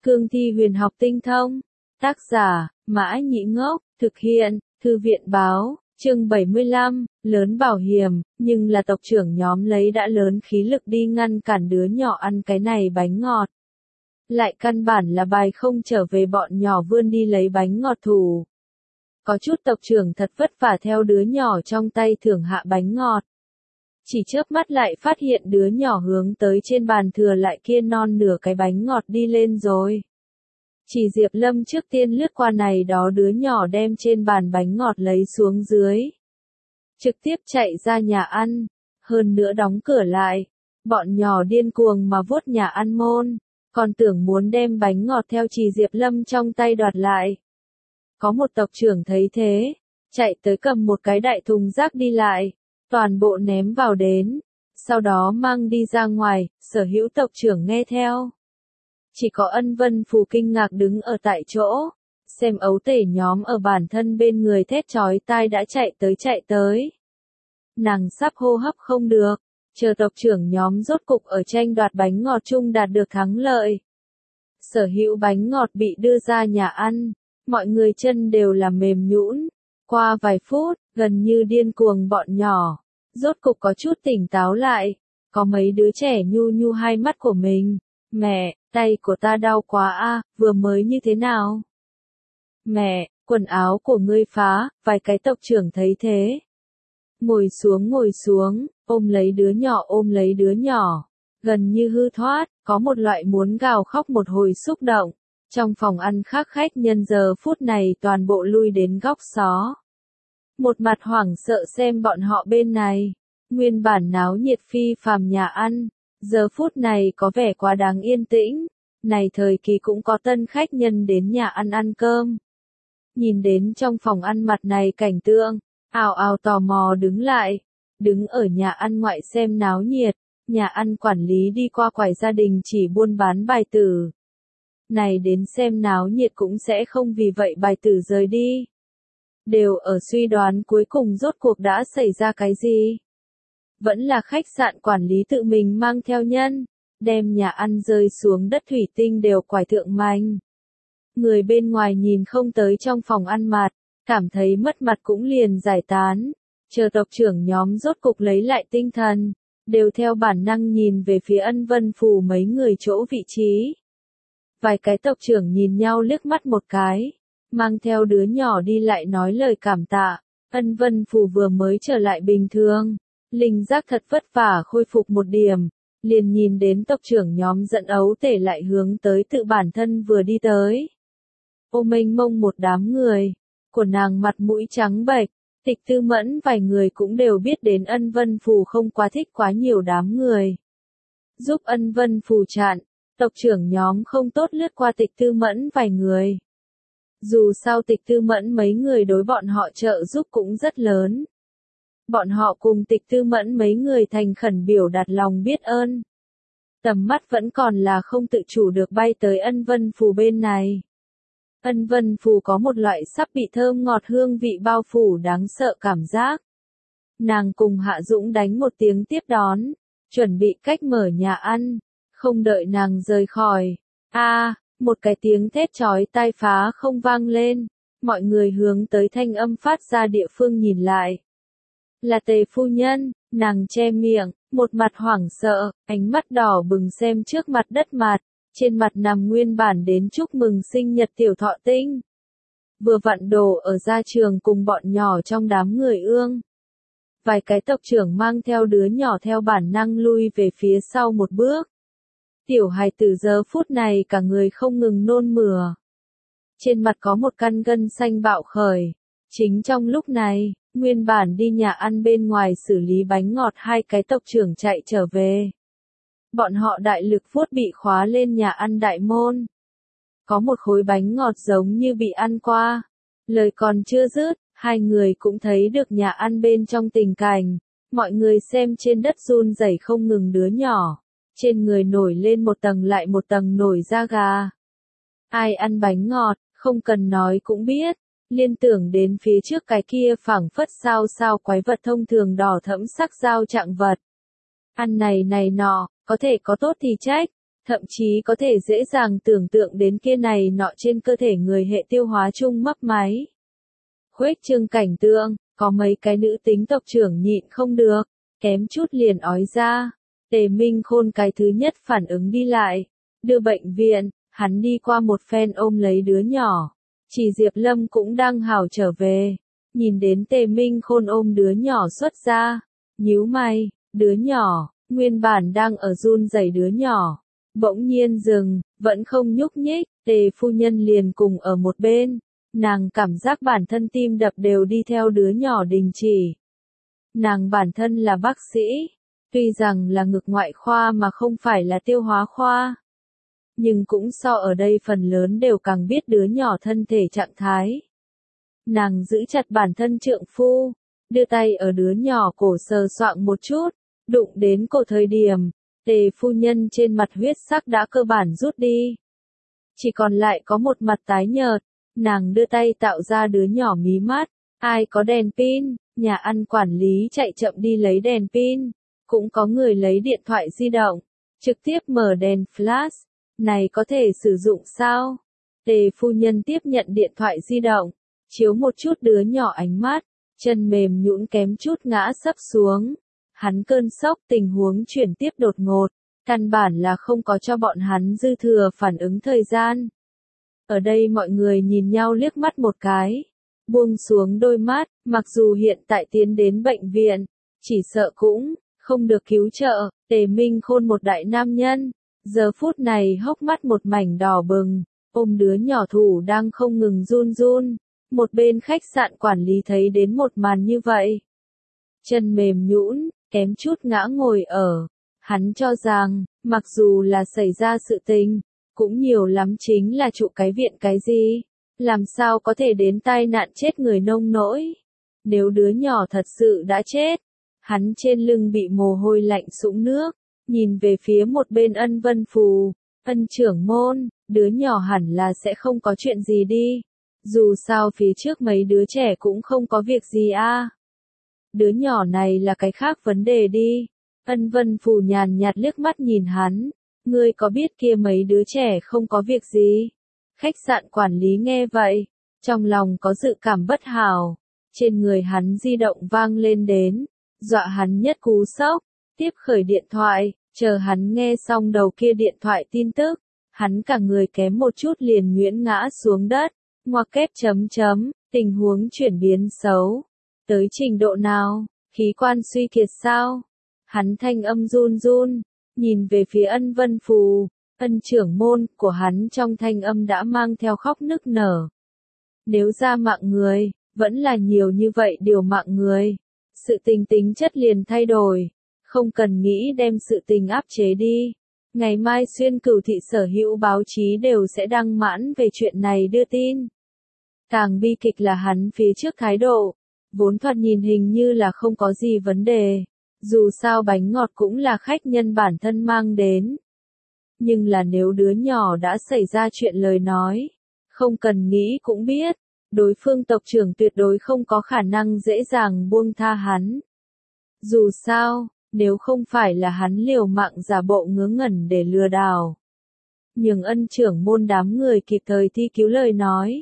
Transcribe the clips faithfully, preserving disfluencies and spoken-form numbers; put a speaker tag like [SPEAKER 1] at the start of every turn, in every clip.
[SPEAKER 1] Cương thi huyền học tinh thông. Tác giả, Mã Nhĩ Ngốc, thực hiện, Thư viện Báo, chương bảy mươi lăm, lớn bảo hiểm, nhưng là tộc trưởng nhóm lấy đã lớn khí lực đi ngăn cản đứa nhỏ ăn cái này bánh ngọt. Lại căn bản là bài không trở về bọn nhỏ vươn đi lấy bánh ngọt thủ. Có chút tộc trưởng thật vất vả theo đứa nhỏ trong tay thưởng hạ bánh ngọt. Chỉ chớp mắt lại phát hiện đứa nhỏ hướng tới trên bàn thừa lại kia non nửa cái bánh ngọt đi lên rồi. Chỉ Diệp Lâm trước tiên lướt qua này đó đứa nhỏ đem trên bàn bánh ngọt lấy xuống dưới. Trực tiếp chạy ra nhà ăn, hơn nữa đóng cửa lại. Bọn nhỏ điên cuồng mà vuốt nhà ăn môn, còn tưởng muốn đem bánh ngọt theo Chỉ Diệp Lâm trong tay đoạt lại. Có một tộc trưởng thấy thế, chạy tới cầm một cái đại thùng rác đi lại, toàn bộ ném vào đến, sau đó mang đi ra ngoài, sở hữu tộc trưởng nghe theo. Chỉ có Ân Vân Phù kinh ngạc đứng ở tại chỗ, xem ấu tể nhóm ở bản thân bên người thét chói tai đã chạy tới chạy tới. Nàng sắp hô hấp không được, chờ tộc trưởng nhóm rốt cục ở tranh đoạt bánh ngọt chung đạt được thắng lợi. Sở hữu bánh ngọt bị đưa ra nhà ăn, mọi người chân đều là mềm nhũn. Qua vài phút, gần như điên cuồng bọn nhỏ, rốt cục có chút tỉnh táo lại, có mấy đứa trẻ nhu nhu hai mắt của mình. Mẹ, tay của ta đau quá a, vừa mới như thế nào? Mẹ, quần áo của ngươi phá, vài cái tộc trưởng thấy thế. Ngồi xuống ngồi xuống, ôm lấy đứa nhỏ ôm lấy đứa nhỏ, gần như hư thoát, có một loại muốn gào khóc một hồi xúc động. Trong phòng ăn khác khách nhân giờ phút này toàn bộ lui đến góc xó. Một mặt hoảng sợ xem bọn họ bên này, nguyên bản náo nhiệt phi phàm nhà ăn, giờ phút này có vẻ quá đáng yên tĩnh, này thời kỳ cũng có tân khách nhân đến nhà ăn ăn cơm. Nhìn đến trong phòng ăn mặt này cảnh tượng, ào ào tò mò đứng lại, đứng ở nhà ăn ngoại xem náo nhiệt, nhà ăn quản lý đi qua quầy gia đình chỉ buôn bán bài tử. Này đến xem náo nhiệt cũng sẽ không vì vậy bài tử rời đi. Đều ở suy đoán cuối cùng rốt cuộc đã xảy ra cái gì. Vẫn là khách sạn quản lý tự mình mang theo nhân, đem nhà ăn rơi xuống đất thủy tinh đều quải thượng manh. Người bên ngoài nhìn không tới trong phòng ăn mặt, cảm thấy mất mặt cũng liền giải tán. Chờ tộc trưởng nhóm rốt cục lấy lại tinh thần, đều theo bản năng nhìn về phía Ân Vân Phù mấy người chỗ vị trí. Vài cái tộc trưởng nhìn nhau liếc mắt một cái, mang theo đứa nhỏ đi lại nói lời cảm tạ. Ân Vân Phù vừa mới trở lại bình thường, linh giác thật vất vả khôi phục một điểm, liền nhìn đến tộc trưởng nhóm dẫn ấu tể lại hướng tới tự bản thân vừa đi tới. Ô mênh mông một đám người, của nàng mặt mũi trắng bệch, Tịch Tư Mẫn vài người cũng đều biết đến Ân Vân Phù không quá thích quá nhiều đám người. Giúp Ân Vân Phù chặn, tộc trưởng nhóm không tốt lướt qua Tịch Tư Mẫn vài người. Dù sao Tịch Tư Mẫn mấy người đối bọn họ trợ giúp cũng rất lớn. Bọn họ cùng Tịch Tư Mẫn mấy người thành khẩn biểu đạt lòng biết ơn. Tầm mắt vẫn còn là không tự chủ được bay tới Ân Vân Phù bên này. Ân Vân Phù có một loại sắp bị thơm ngọt hương vị bao phủ đáng sợ cảm giác. Nàng cùng Hạ Dũng đánh một tiếng tiếp đón, chuẩn bị cách mở nhà ăn, không đợi nàng rời khỏi. A, à, một cái tiếng thét chói tai phá không vang lên, mọi người hướng tới thanh âm phát ra địa phương nhìn lại. Là Tề phu nhân, nàng che miệng, một mặt hoảng sợ, ánh mắt đỏ bừng xem trước mặt đất mặt, trên mặt nằm nguyên bản đến chúc mừng sinh nhật tiểu thọ tinh. Vừa vặn đồ ở gia trường cùng bọn nhỏ trong đám người ương. Vài cái tộc trưởng mang theo đứa nhỏ theo bản năng lui về phía sau một bước. Tiểu hài tử giờ phút này cả người không ngừng nôn mửa. Trên mặt có một căn gân xanh bạo khởi. Chính trong lúc này, nguyên bản đi nhà ăn bên ngoài xử lý bánh ngọt hai cái tộc trưởng chạy trở về. Bọn họ đại lực vuốt bị khóa lên nhà ăn đại môn. Có một khối bánh ngọt giống như bị ăn qua. Lời còn chưa dứt, hai người cũng thấy được nhà ăn bên trong tình cảnh. Mọi người xem trên đất run rẩy không ngừng đứa nhỏ. Trên người nổi lên một tầng lại một tầng nổi da gà. Ai ăn bánh ngọt, không cần nói cũng biết. Liên tưởng đến phía trước cái kia phảng phất sao sao quái vật thông thường đỏ thẫm sắc dao trạng vật. Ăn này này nọ, có thể có tốt thì trách, thậm chí có thể dễ dàng tưởng tượng đến kia này nọ trên cơ thể người hệ tiêu hóa chung mấp máy. Khuếch trương cảnh tượng, có mấy cái nữ tính tộc trưởng nhịn không được, kém chút liền ói ra. Tề Minh Khôn cái thứ nhất phản ứng đi lại, đưa bệnh viện, hắn đi qua một phen ôm lấy đứa nhỏ. Chỉ Diệp Lâm cũng đang hào trở về, nhìn đến Tề Minh Khôn ôm đứa nhỏ xuất ra, nhíu mày, đứa nhỏ, nguyên bản đang ở run rẩy đứa nhỏ, bỗng nhiên dừng, vẫn không nhúc nhích, Tề phu nhân liền cùng ở một bên, nàng cảm giác bản thân tim đập đều đi theo đứa nhỏ đình chỉ. Nàng bản thân là bác sĩ, tuy rằng là ngực ngoại khoa mà không phải là tiêu hóa khoa, nhưng cũng so ở đây phần lớn đều càng biết đứa nhỏ thân thể trạng thái. Nàng giữ chặt bản thân trượng phu, đưa tay ở đứa nhỏ cổ sờ soạng một chút, đụng đến cổ thời điểm, Tề phu nhân trên mặt huyết sắc đã cơ bản rút đi. Chỉ còn lại có một mặt tái nhợt, nàng đưa tay tạo ra đứa nhỏ mí mắt, ai có đèn pin, nhà ăn quản lý chạy chậm đi lấy đèn pin, cũng có người lấy điện thoại di động, trực tiếp mở đèn flash, này có thể sử dụng sao? Tề phu nhân tiếp nhận điện thoại di động, chiếu một chút đứa nhỏ ánh mắt, chân mềm nhũn kém chút ngã sấp xuống. Hắn cơn sốc tình huống chuyển tiếp đột ngột, căn bản là không có cho bọn hắn dư thừa phản ứng thời gian. Ở đây mọi người nhìn nhau liếc mắt một cái, buông xuống đôi mắt, mặc dù hiện tại tiến đến bệnh viện, chỉ sợ cũng không được cứu trợ. Tề Minh Khôn một đại nam nhân, giờ phút này hốc mắt một mảnh đỏ bừng, ôm đứa nhỏ thủ đang không ngừng run run. Một bên khách sạn quản lý thấy đến một màn như vậy, chân mềm nhũn, kém chút ngã ngồi ở. Hắn cho rằng, mặc dù là xảy ra sự tình, cũng nhiều lắm chính là trụ cái viện cái gì, làm sao có thể đến tai nạn chết người nông nỗi. Nếu đứa nhỏ thật sự đã chết, hắn trên lưng bị mồ hôi lạnh sũng nước, nhìn về phía một bên Ân Vân Phù, Ân trưởng môn, đứa nhỏ hẳn là sẽ không có chuyện gì đi. Dù sao phía trước mấy đứa trẻ cũng không có việc gì a. À. Đứa nhỏ này là cái khác vấn đề đi. Ân Vân Phù nhàn nhạt liếc mắt nhìn hắn, ngươi có biết kia mấy đứa trẻ không có việc gì? Khách sạn quản lý nghe vậy, trong lòng có dự cảm bất hảo, trên người hắn di động vang lên đến, dọa hắn nhất cú sốc, tiếp khởi điện thoại, chờ hắn nghe xong đầu kia điện thoại tin tức, hắn cả người kém một chút liền nhuyễn ngã xuống đất, ngoặc kép chấm chấm, tình huống chuyển biến xấu, tới trình độ nào, khí quan suy kiệt sao? Hắn thanh âm run run, nhìn về phía Ân Vân Phù, Ân trưởng môn của hắn trong thanh âm đã mang theo khóc nức nở. Nếu ra mạng người, vẫn là nhiều như vậy điều mạng người, sự tình tính chất liền thay đổi, không cần nghĩ đem sự tình áp chế đi. Ngày mai Xuyên Cửu thị sở hữu báo chí đều sẽ đăng mãn về chuyện này đưa tin. Càng bi kịch là hắn phía trước thái độ, vốn thoạt nhìn hình như là không có gì vấn đề. Dù sao bánh ngọt cũng là khách nhân bản thân mang đến. Nhưng là nếu đứa nhỏ đã xảy ra chuyện lời nói, không cần nghĩ cũng biết, đối phương tộc trưởng tuyệt đối không có khả năng dễ dàng buông tha hắn. Dù sao, nếu không phải là hắn liều mạng giả bộ ngớ ngẩn để lừa đảo, nhường Ân trưởng môn đám người kịp thời thi cứu lời nói,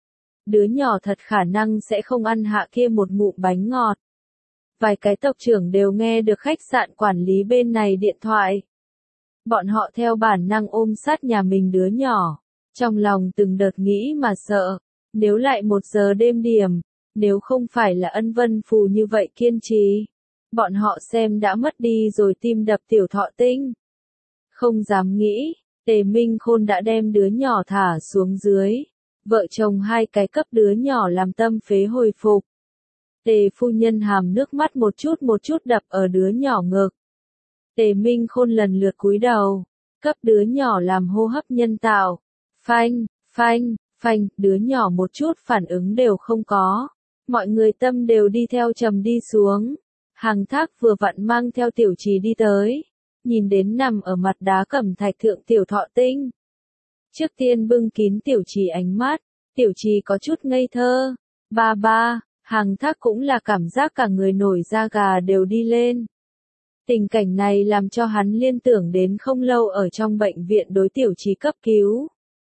[SPEAKER 1] đứa nhỏ thật khả năng sẽ không ăn hạ kia một ngụm bánh ngọt. Vài cái tộc trưởng đều nghe được khách sạn quản lý bên này điện thoại. Bọn họ theo bản năng ôm sát nhà mình đứa nhỏ, trong lòng từng đợt nghĩ mà sợ, nếu lại một giờ đêm điểm, nếu không phải là Ân Vân Phù như vậy kiên trì, bọn họ xem đã mất đi rồi tim đập tiểu thọ tinh. Không dám nghĩ, Tề Minh Khôn đã đem đứa nhỏ thả xuống dưới, vợ chồng hai cái cấp đứa nhỏ làm tâm phế hồi phục. Tề phu nhân hàm nước mắt một chút một chút đập ở đứa nhỏ ngực. Tề Minh Khôn lần lượt cúi đầu, cấp đứa nhỏ làm hô hấp nhân tạo. Phanh, phanh, phanh, đứa nhỏ một chút phản ứng đều không có. Mọi người tâm đều đi theo trầm đi xuống. Hàng Thác vừa vặn mang theo Tiểu Trì đi tới, nhìn đến nằm ở mặt đá cẩm thạch thượng Tiểu Thọ Tinh. Trước tiên bưng kín Tiểu Trì ánh mắt, Tiểu Trì có chút ngây thơ. Ba ba. Hàng Thác cũng là cảm giác cả người nổi da gà đều đi lên. Tình cảnh này làm cho hắn liên tưởng đến không lâu ở trong bệnh viện đối Tiểu Trì cấp cứu.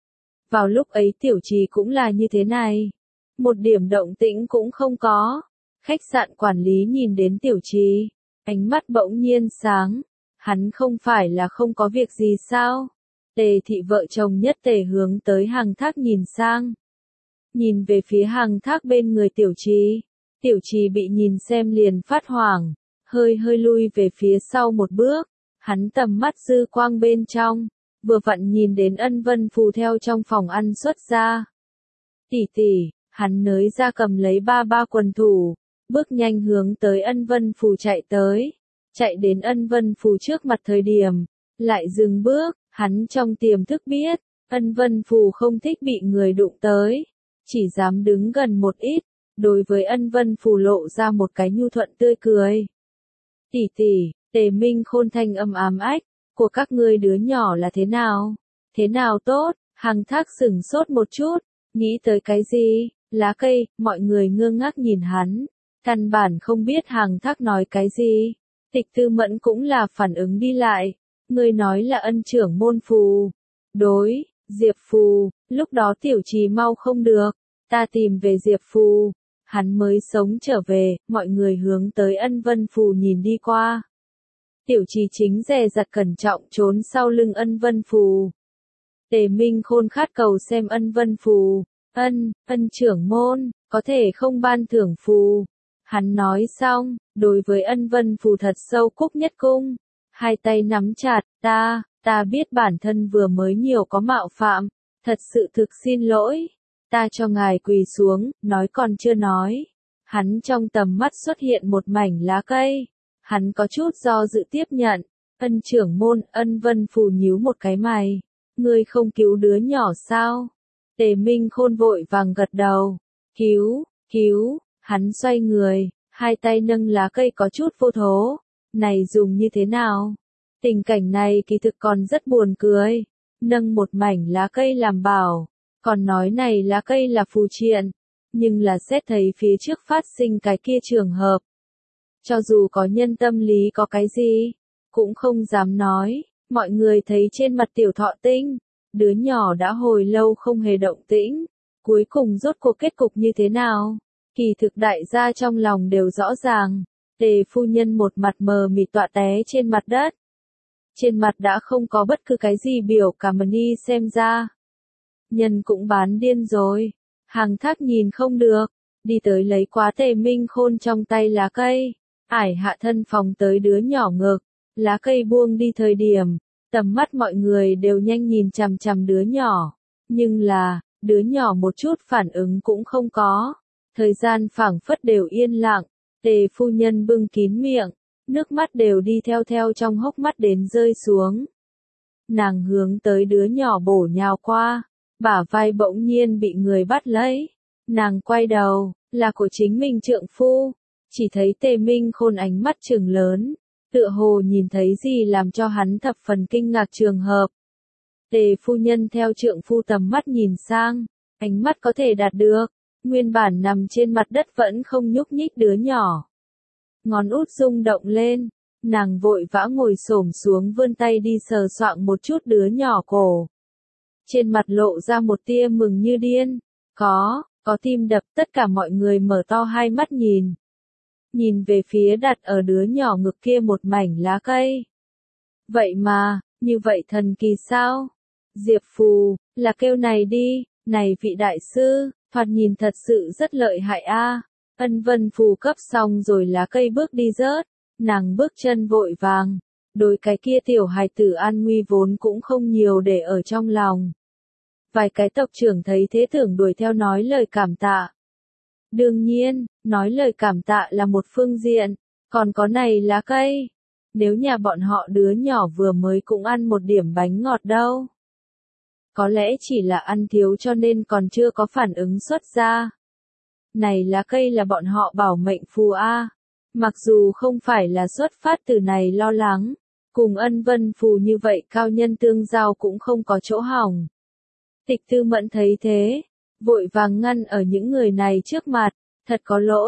[SPEAKER 1] Vào lúc ấy Tiểu Trì cũng là như thế này. Một điểm động tĩnh cũng không có. Khách sạn quản lý nhìn đến Tiểu Trì, ánh mắt bỗng nhiên sáng. Hắn không phải là không có việc gì sao? Tề thị vợ chồng nhất tề hướng tới Hằng Thác nhìn sang. Nhìn về phía Hằng Thác bên người Tiểu Trì. Tiểu Trì bị nhìn xem liền phát hoảng, hơi hơi lui về phía sau một bước. Hắn tầm mắt dư quang bên trong, vừa vặn nhìn đến Ân Vân Phù theo trong phòng ăn xuất ra. Tỷ tỷ, hắn nới ra cầm lấy ba ba quần thủ, bước nhanh hướng tới Ân Vân Phù chạy tới. Chạy đến Ân Vân Phù trước mặt thời điểm, lại dừng bước, hắn trong tiềm thức biết, Ân Vân Phù không thích bị người đụng tới, chỉ dám đứng gần một ít, đối với Ân Vân Phù lộ ra một cái nhu thuận tươi cười. Tỷ tỷ, Tề Minh Khôn thanh âm ám ách, của các ngươi đứa nhỏ là thế nào? Thế nào tốt? Hằng Thác sửng sốt một chút, nghĩ tới cái gì? Lá cây, mọi người ngơ ngác nhìn hắn, căn bản không biết Hằng Thác nói cái gì. Tịch Tư Mẫn cũng là phản ứng đi lại, ngươi nói là Ân trưởng môn Phù. Đối, Diệp Phù, lúc đó Tiểu Trì mau không được, ta tìm về Diệp Phù, hắn mới sống trở về, mọi người hướng tới Ân Vân Phù nhìn đi qua. Tiểu Trì chính dè dặt cẩn trọng trốn sau lưng Ân Vân Phù. Tề Minh Khôn khát cầu xem Ân Vân Phù, ân, ân trưởng môn, có thể không ban thưởng phù. Hắn nói xong, đối với Ân Vân Phù thật sâu cúc nhất cung, hai tay nắm chặt, ta, ta biết bản thân vừa mới nhiều có mạo phạm, thật sự thực xin lỗi, ta cho ngài quỳ xuống, nói còn chưa nói. Hắn trong tầm mắt xuất hiện một mảnh lá cây, hắn có chút do dự tiếp nhận, Ân trưởng môn. Ân Vân Phù nhíu một cái mày, ngươi không cứu đứa nhỏ sao? Tề Minh Khôn vội vàng gật đầu, cứu, cứu. Hắn xoay người, hai tay nâng lá cây có chút vô thố, này dùng như thế nào? Tình cảnh này kỳ thực còn rất buồn cười, nâng một mảnh lá cây làm bảo, còn nói này lá cây là phù triện, nhưng là xét thấy phía trước phát sinh cái kia trường hợp. Cho dù có nhân tâm lý có cái gì, cũng không dám nói, mọi người thấy trên mặt Tiểu Thọ Tinh, đứa nhỏ đã hồi lâu không hề động tĩnh, cuối cùng rốt cuộc kết cục như thế nào? Kỳ thực đại gia trong lòng đều rõ ràng, Tề phu nhân một mặt mờ mịt tọa té trên mặt đất. Trên mặt đã không có bất cứ cái gì biểu cảm ni xem ra. Nhân cũng bán điên rồi. Hằng Thác nhìn không được, đi tới lấy quá Tề Minh Khôn trong tay lá cây, ải hạ thân phòng tới đứa nhỏ ngực, lá cây buông đi thời điểm, tầm mắt mọi người đều nhanh nhìn chằm chằm đứa nhỏ, nhưng là, đứa nhỏ một chút phản ứng cũng không có. Thời gian phảng phất đều yên lặng, Tề phu nhân bưng kín miệng, nước mắt đều đi theo theo trong hốc mắt đến rơi xuống. Nàng hướng tới đứa nhỏ bổ nhào qua, bả vai bỗng nhiên bị người bắt lấy. Nàng quay đầu, là của chính mình trượng phu, chỉ thấy Tề Minh Khôn ánh mắt trừng lớn, tựa hồ nhìn thấy gì làm cho hắn thập phần kinh ngạc trường hợp. Tề phu nhân theo trượng phu tầm mắt nhìn sang, ánh mắt có thể đạt được. Nguyên bản nằm trên mặt đất vẫn không nhúc nhích đứa nhỏ. Ngón út rung động lên, nàng vội vã ngồi xổm xuống vươn tay đi sờ soạng một chút đứa nhỏ cổ. Trên mặt lộ ra một tia mừng như điên, có, có tim đập, tất cả mọi người mở to hai mắt nhìn. Nhìn về phía đặt ở đứa nhỏ ngực kia một mảnh lá cây. Vậy mà, như vậy thần kỳ sao? Diệp Phù, là kêu này đi, này vị đại sư. Thoạt nhìn thật sự rất lợi hại a. À. Ân Vân Phù cấp xong rồi lá cây bước đi rớt, nàng bước chân vội vàng, đối cái kia tiểu hài tử an nguy vốn cũng không nhiều để ở trong lòng. Vài cái tộc trưởng thấy thế tưởng đuổi theo nói lời cảm tạ. Đương nhiên, nói lời cảm tạ là một phương diện, còn có này lá cây. Nếu nhà bọn họ đứa nhỏ vừa mới cũng ăn một điểm bánh ngọt đâu. Có lẽ chỉ là ăn thiếu cho nên còn chưa có phản ứng xuất ra. Này lá cây là bọn họ bảo mệnh phù a. Mặc dù không phải là xuất phát từ này lo lắng, cùng Ân Vân Phù như vậy cao nhân tương giao cũng không có chỗ hỏng. Tịch Tư Mẫn thấy thế, vội vàng ngăn ở những người này trước mặt, thật có lỗi,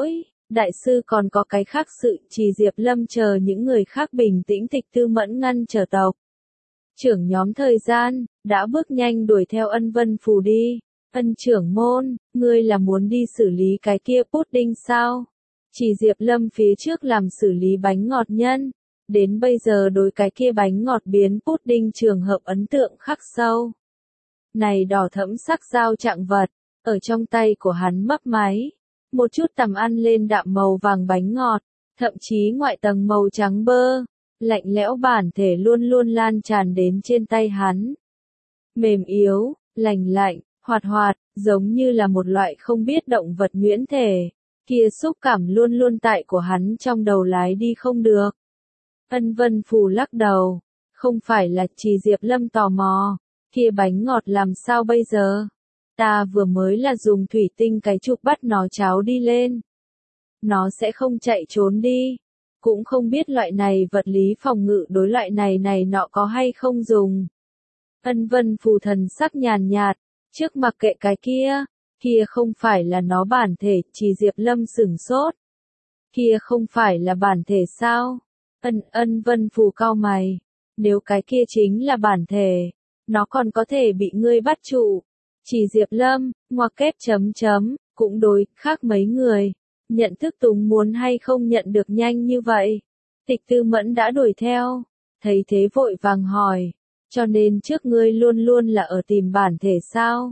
[SPEAKER 1] Đại sư còn có cái khác sự, Chỉ Diệp Lâm chờ những người khác bình tĩnh. Tịch Tư Mẫn ngăn trở tộc trưởng nhóm thời gian, đã bước nhanh đuổi theo Ân Vân Phù đi. Ân trưởng môn, ngươi là muốn đi xử lý cái kia pudding sao? Chỉ Diệp Lâm phía trước làm xử lý bánh ngọt nhân, đến bây giờ đối cái kia bánh ngọt biến pudding trường hợp ấn tượng khắc sâu. Này đỏ thẫm sắc dao trạng vật, ở trong tay của hắn mấp máy, một chút tầm ăn lên đạm màu vàng bánh ngọt, thậm chí ngoại tầng màu trắng bơ, lạnh lẽo bản thể luôn luôn lan tràn đến trên tay hắn. Mềm yếu, lành lạnh, hoạt hoạt, giống như là một loại không biết động vật nhuyễn thể, kia xúc cảm luôn luôn tại của hắn trong đầu lái đi không được. Ân Vân Phù lắc đầu, không phải là Chỉ Diệp Lâm tò mò, kia bánh ngọt làm sao bây giờ? Ta vừa mới là dùng thủy tinh cái trục bắt nó cháo đi lên. Nó sẽ không chạy trốn đi. Cũng không biết loại này vật lý phòng ngự đối loại này này nọ có hay không dùng. Ân Vân Phù thần sắc nhàn nhạt, trước mặc kệ cái kia, kia không phải là nó bản thể. Chỉ Diệp Lâm sửng sốt. Kia không phải là bản thể sao? Ân Ân Vân Phù cau mày, nếu cái kia chính là bản thể, nó còn có thể bị ngươi bắt trụ. Chỉ Diệp Lâm, ngoặc kép chấm chấm, cũng đối, khác mấy người, nhận thức Tùng muốn hay không nhận được nhanh như vậy. Tịch Tư Mẫn đã đuổi theo, thấy thế vội vàng hỏi, cho nên trước ngươi luôn luôn là ở tìm bản thể sao?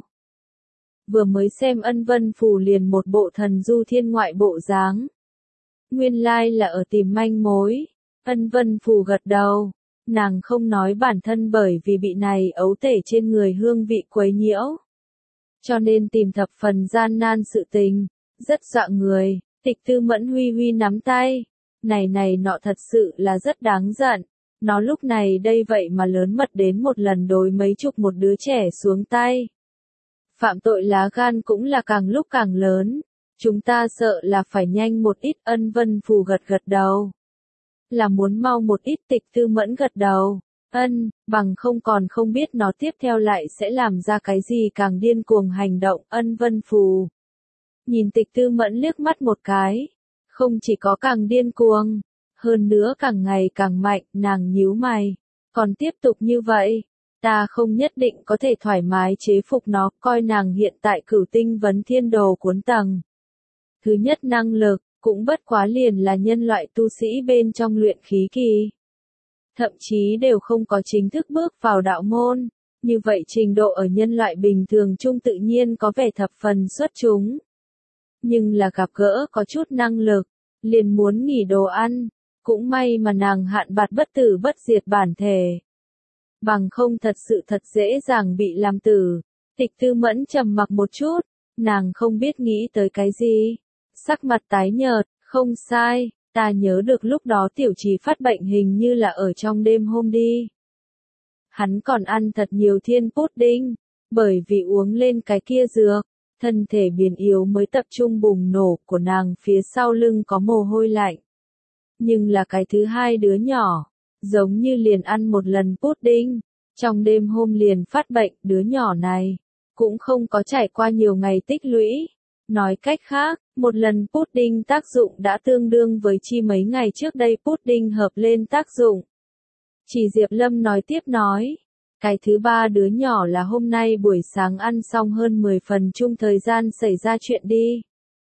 [SPEAKER 1] Vừa mới xem Ân Vân Phù liền một bộ thần du thiên ngoại bộ dáng. Nguyên lai là ở tìm manh mối. Ân Vân Phù gật đầu, nàng không nói bản thân bởi vì bị này ấu tể trên người hương vị quấy nhiễu. Cho nên tìm thập phần gian nan sự tình, rất dọa người. Tịch Tư Mẫn huy huy nắm tay, này này nọ thật sự là rất đáng giận. Nó lúc này đây vậy mà lớn mật đến một lần đối mấy chục một đứa trẻ xuống tay. Phạm tội lá gan cũng là càng lúc càng lớn, chúng ta sợ là phải nhanh một ít. Ân Vân Phù gật gật đầu. Là muốn mau một ít. Tịch Tư Mẫn gật đầu, ân, bằng không còn không biết nó tiếp theo lại sẽ làm ra cái gì càng điên cuồng hành động. Ân Vân Phù nhìn Tịch Tư Mẫn liếc mắt một cái, không chỉ có càng điên cuồng, hơn nữa càng ngày càng mạnh. Nàng nhíu mày, còn tiếp tục như vậy, ta không nhất định có thể thoải mái chế phục nó. Coi nàng hiện tại Cửu Tinh Vấn Thiên Đồ cuốn tầng thứ nhất năng lực, cũng bất quá liền là nhân loại tu sĩ bên trong luyện khí kỳ. Thậm chí đều không có chính thức bước vào đạo môn, như vậy trình độ ở nhân loại bình thường chung tự nhiên có vẻ thập phần xuất chúng. Nhưng là gặp gỡ có chút năng lực, liền muốn nghỉ đồ ăn, cũng may mà nàng hạn bạt bất tử bất diệt bản thể. Bằng không thật sự thật dễ dàng bị làm tử. Tịch Tư Mẫn trầm mặc một chút, nàng không biết nghĩ tới cái gì. Sắc mặt tái nhợt, không sai, ta nhớ được lúc đó Tiểu Trì phát bệnh hình như là ở trong đêm hôm đi. Hắn còn ăn thật nhiều thiên pudding, bởi vì uống lên cái kia dược, thân thể biến yếu mới tập trung bùng nổ. Của nàng phía sau lưng có mồ hôi lạnh. Nhưng là cái thứ hai đứa nhỏ, giống như liền ăn một lần pudding, trong đêm hôm liền phát bệnh. Đứa nhỏ này cũng không có trải qua nhiều ngày tích lũy. Nói cách khác, một lần pudding tác dụng đã tương đương với chi mấy ngày trước đây pudding hợp lên tác dụng. Chỉ Diệp Lâm nói tiếp nói, cái thứ ba đứa nhỏ là hôm nay buổi sáng ăn xong hơn mười phần chung thời gian xảy ra chuyện đi.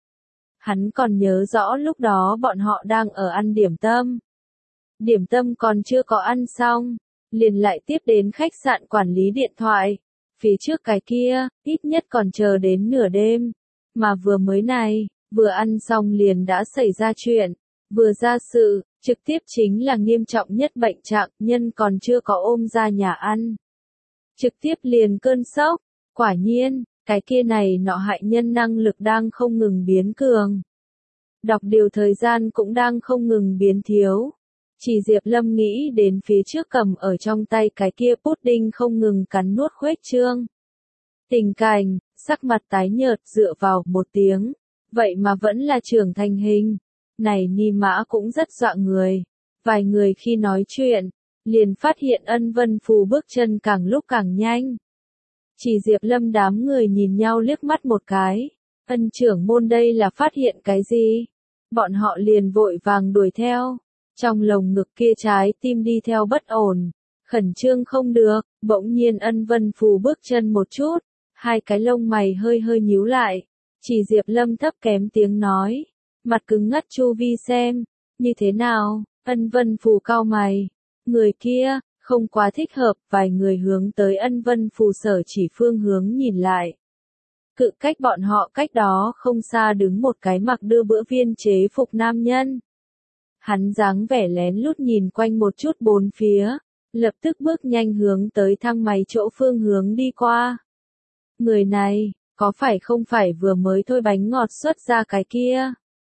[SPEAKER 1] Hắn còn nhớ rõ lúc đó bọn họ đang ở ăn điểm tâm. Điểm tâm còn chưa có ăn xong, liền lại tiếp đến khách sạn quản lý điện thoại. Phía trước cái kia, ít nhất còn chờ đến nửa đêm. Mà vừa mới này, vừa ăn xong liền đã xảy ra chuyện, vừa ra sự, trực tiếp chính là nghiêm trọng nhất bệnh trạng, nhân còn chưa có ôm ra nhà ăn. Trực tiếp liền cơn sốc, quả nhiên, cái kia này nọ hại nhân năng lực đang không ngừng biến cường. Đọc điều thời gian cũng đang không ngừng biến thiếu. Chỉ Diệp Lâm nghĩ đến phía trước cầm ở trong tay cái kia pudding không ngừng cắn nuốt khuếch trương. Tình cảnh, sắc mặt tái nhợt dựa vào một tiếng, vậy mà vẫn là trưởng thành hình. Này ni mã cũng rất dọa người. Vài người khi nói chuyện, liền phát hiện Ân Vân Phù bước chân càng lúc càng nhanh. Chỉ Diệp Lâm đám người nhìn nhau liếc mắt một cái. Ân trưởng môn đây là phát hiện cái gì? bọn họ liền vội vàng đuổi theo. Trong lồng ngực kia trái tim đi theo bất ổn, khẩn trương không được, bỗng nhiên Ân Vân Phù bước chân một chút, hai cái lông mày hơi hơi nhíu lại. Chỉ Diệp Lâm thấp kém tiếng nói, mặt cứng ngắt chu vi xem, như thế nào? Ân Vân Phù cau mày, người kia, không quá thích hợp, vài người hướng tới Ân Vân Phù sở chỉ phương hướng nhìn lại. Cự cách bọn họ cách đó không xa đứng một cái mặc đưa bữa viên chế phục nam nhân. Hắn dáng vẻ lén lút nhìn quanh một chút bốn phía, lập tức bước nhanh hướng tới thang máy chỗ phương hướng đi qua. Người này, có phải không phải vừa mới thôi bánh ngọt xuất ra cái kia?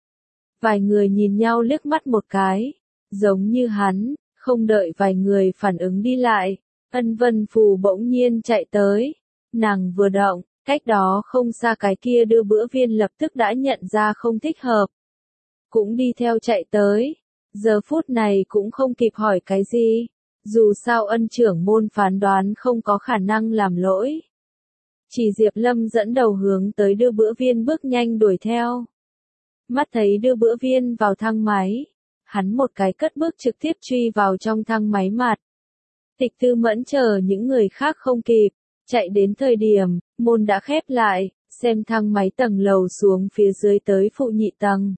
[SPEAKER 1] Vài người nhìn nhau liếc mắt một cái, giống như hắn, không đợi vài người phản ứng đi lại, Ân Vân Phù bỗng nhiên chạy tới, nàng vừa động, cách đó không xa cái kia đưa bữa viên lập tức đã nhận ra không thích hợp. Cũng đi theo chạy tới, giờ phút này cũng không kịp hỏi cái gì, dù sao Ân trưởng môn phán đoán không có khả năng làm lỗi. Chỉ Diệp Lâm dẫn đầu hướng tới đưa bữa viên bước nhanh đuổi theo. Mắt thấy đưa bữa viên vào thang máy, hắn một cái cất bước trực tiếp truy vào trong thang máy mặt. Tịch Tư Mẫn chờ những người khác không kịp, chạy đến thời điểm, môn đã khép lại, xem thang máy tầng lầu xuống phía dưới tới phụ nhị tầng.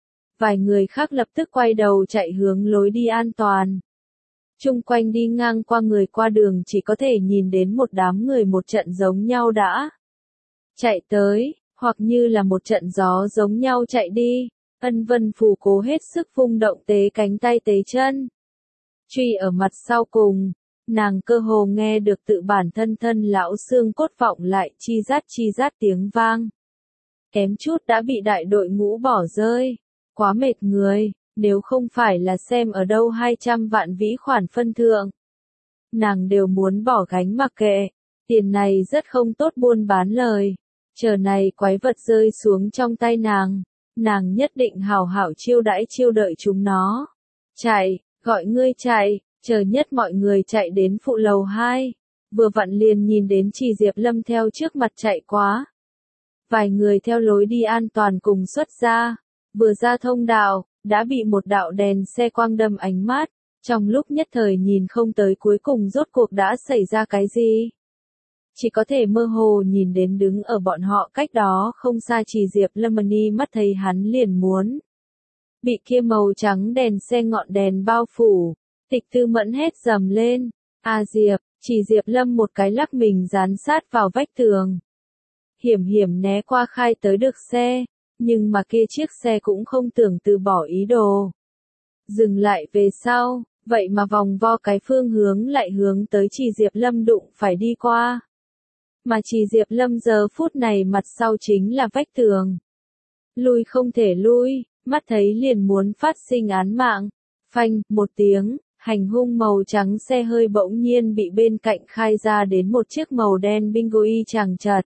[SPEAKER 1] Vài người khác lập tức quay đầu chạy hướng lối đi an toàn. Chung quanh đi ngang qua người qua đường chỉ có thể nhìn đến một đám người một trận giống nhau đã chạy tới, hoặc như là một trận gió giống nhau chạy đi. Ân Vân Phù cố hết sức vung động tế cánh tay tế chân. Truy ở mặt sau cùng, nàng cơ hồ nghe được tự bản thân thân lão xương cốt vọng lại chi rát chi rát tiếng vang. Kém chút đã bị đại đội ngũ bỏ rơi, quá mệt người. Nếu không phải là xem ở đâu hai trăm vạn vĩ khoản phân thượng, nàng đều muốn bỏ gánh mặc kệ, tiền này rất không tốt buôn bán lời, chờ này quái vật rơi xuống trong tay nàng, nàng nhất định hào hảo chiêu đãi chiêu đợi chúng nó. Chạy, gọi ngươi chạy, chờ nhất mọi người chạy đến phụ lầu hai, vừa vặn liền nhìn đến Chỉ Diệp Lâm theo trước mặt chạy quá. Vài người theo lối đi an toàn cùng xuất ra, vừa ra thông đạo, đã bị một đạo đèn xe quang đâm ánh mắt, trong lúc nhất thời nhìn không tới cuối cùng rốt cuộc đã xảy ra cái gì. Chỉ có thể mơ hồ nhìn đến đứng ở bọn họ cách đó không xa Chỉ Diệp Lâm Ni mắt thấy hắn liền muốn. Bị kia màu trắng đèn xe ngọn đèn bao phủ, Tịch Tư Mẫn hét dầm lên, a Diệp, Chỉ Diệp Lâm một cái lắc mình dán sát vào vách tường. Hiểm hiểm né qua khai tới được xe. Nhưng mà kia chiếc xe cũng không tưởng từ bỏ ý đồ. Dừng lại về sau, vậy mà vòng vo cái phương hướng lại hướng tới Chỉ Diệp Lâm đụng phải đi qua. Mà Chỉ Diệp Lâm giờ phút này mặt sau chính là vách tường. Lui không thể lui, mắt thấy liền muốn phát sinh án mạng. Phanh, một tiếng, hành hung màu trắng xe hơi bỗng nhiên bị bên cạnh khai ra đến một chiếc màu đen bingo y chằng chật.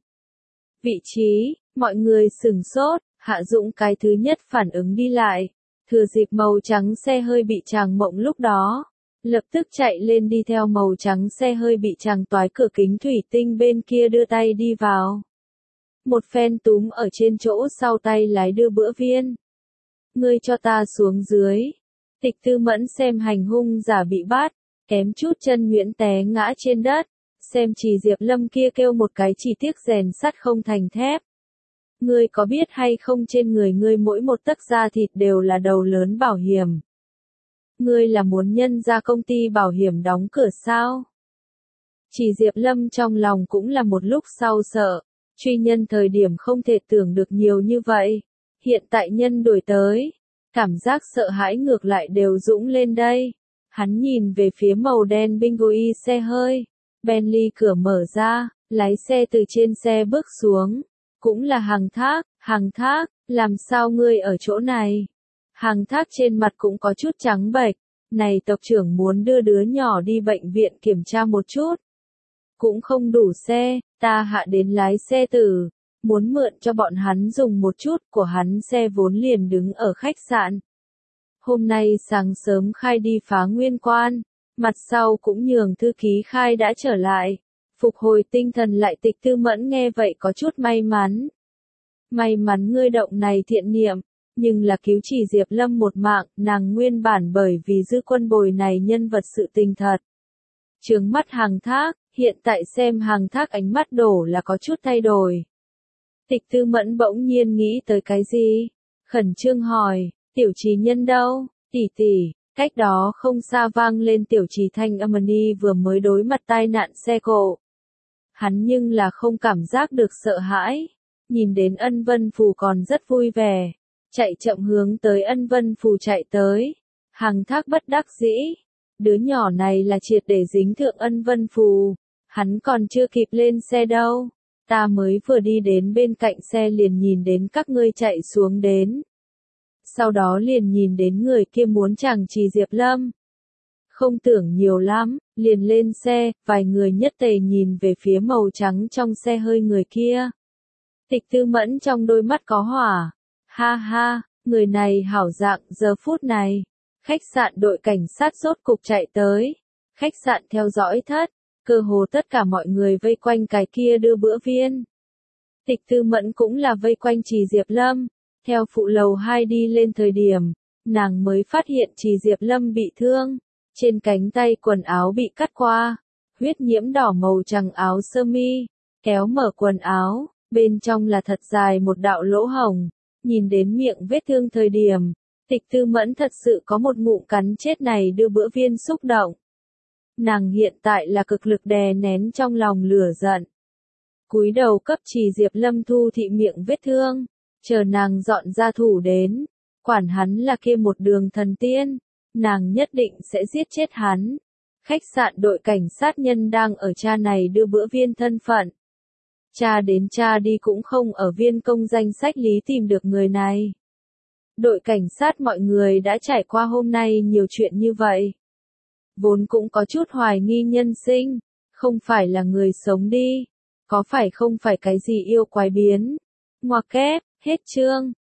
[SPEAKER 1] Vị trí, mọi người sửng sốt. Hạ Dũng cái thứ nhất phản ứng đi lại, thừa dịp màu trắng xe hơi bị chàng mộng lúc đó, lập tức chạy lên đi theo màu trắng xe hơi bị chàng toái cửa kính thủy tinh bên kia đưa tay đi vào. Một phen túm ở trên chỗ sau tay lái đưa bữa viên. Ngươi cho ta xuống dưới. Tịch Tư Mẫn xem hành hung giả bị bắt, kém chút chân nhuyễn té ngã trên đất, xem Chỉ Diệp Lâm kia kêu một cái chỉ tiếc rèn sắt không thành thép. Ngươi có biết hay không trên người ngươi mỗi một tấc da thịt đều là đầu lớn bảo hiểm. Ngươi là muốn nhân ra công ty bảo hiểm đóng cửa sao? Chỉ Diệp Lâm trong lòng cũng là một lúc sau sợ, truy nhân thời điểm không thể tưởng được nhiều như vậy. Hiện tại nhân đuổi tới, cảm giác sợ hãi ngược lại đều dũng lên đây. Hắn nhìn về phía màu đen bingo y xe hơi, Bentley cửa mở ra, lái xe từ trên xe bước xuống. Cũng là Hàng Thác, Hàng Thác, làm sao ngươi ở chỗ này? Hàng Thác trên mặt cũng có chút trắng bệch, này tộc trưởng muốn đưa đứa nhỏ đi bệnh viện kiểm tra một chút. Cũng không đủ xe, ta hạ đến lái xe tử, muốn mượn cho bọn hắn dùng một chút, của hắn xe vốn liền đứng ở khách sạn. Hôm nay sáng sớm khai đi phá nguyên quan, mặt sau cũng nhường thư ký khai đã trở lại. Phục hồi tinh thần lại Tịch Tư Mẫn nghe vậy có chút may mắn. May mắn ngươi động này thiện niệm, nhưng là cứu chỉ Diệp Lâm một mạng, nàng nguyên bản bởi vì Dư Quân Bồi này nhân vật sự tình thật. Trướng mắt Hằng Thác, hiện tại xem Hằng Thác ánh mắt đổ là có chút thay đổi. Tịch Tư Mẫn bỗng nhiên nghĩ tới cái gì? Khẩn trương hỏi, Tiểu Trì Nhân đâu? Tỷ tỷ, cách đó không xa vang lên Tiểu Trì thanh âm ni vừa mới đối mặt tai nạn xe cộ. Hắn nhưng là không cảm giác được sợ hãi, nhìn đến Ân Vân Phù còn rất vui vẻ, chạy chậm hướng tới Ân Vân Phù chạy tới. Hằng Thác bất đắc dĩ, đứa nhỏ này là triệt để dính thượng Ân Vân Phù, hắn còn chưa kịp lên xe đâu, ta mới vừa đi đến bên cạnh xe liền nhìn đến các ngươi chạy xuống đến. Sau đó liền nhìn đến người kia muốn chàng trì Diệp Lâm. Không tưởng nhiều lắm, liền lên xe, vài người nhất tề nhìn về phía màu trắng trong xe hơi người kia. Tịch Tư Mẫn trong đôi mắt có hỏa. Ha ha, người này hảo dạng, giờ phút này. Khách sạn đội cảnh sát rốt cục chạy tới. Khách sạn theo dõi thất. Cơ hồ tất cả mọi người vây quanh cái kia đưa bữa viên. Tịch Tư Mẫn cũng là vây quanh Trì Diệp Lâm. Theo phụ lầu hai đi lên thời điểm, nàng mới phát hiện Trì Diệp Lâm bị thương. Trên cánh tay quần áo bị cắt qua. Huyết nhiễm đỏ màu trắng áo sơ mi. Kéo mở quần áo, bên trong là thật dài một đạo lỗ hổng. Nhìn đến miệng vết thương thời điểm, Tịch Tư Mẫn thật sự có một ngụm cắn chết này đưa bữa viên xúc động. Nàng hiện tại là cực lực đè nén trong lòng lửa giận. Cúi đầu cấp Trì Diệp Lâm thu thị miệng vết thương, chờ nàng dọn ra thủ đến, quản hắn là kia một đường thần tiên, nàng nhất định sẽ giết chết hắn. Khách sạn đội cảnh sát nhân đang ở tra này đưa bữa viên thân phận. Tra đến tra đi cũng không ở viên công danh sách lý tìm được người này. Đội cảnh sát mọi người đã trải qua hôm nay nhiều chuyện như vậy. Vốn cũng có chút hoài nghi nhân sinh, không phải là người sống đi, có phải không phải cái gì yêu quái biến. Ngoặc kép, hết chương.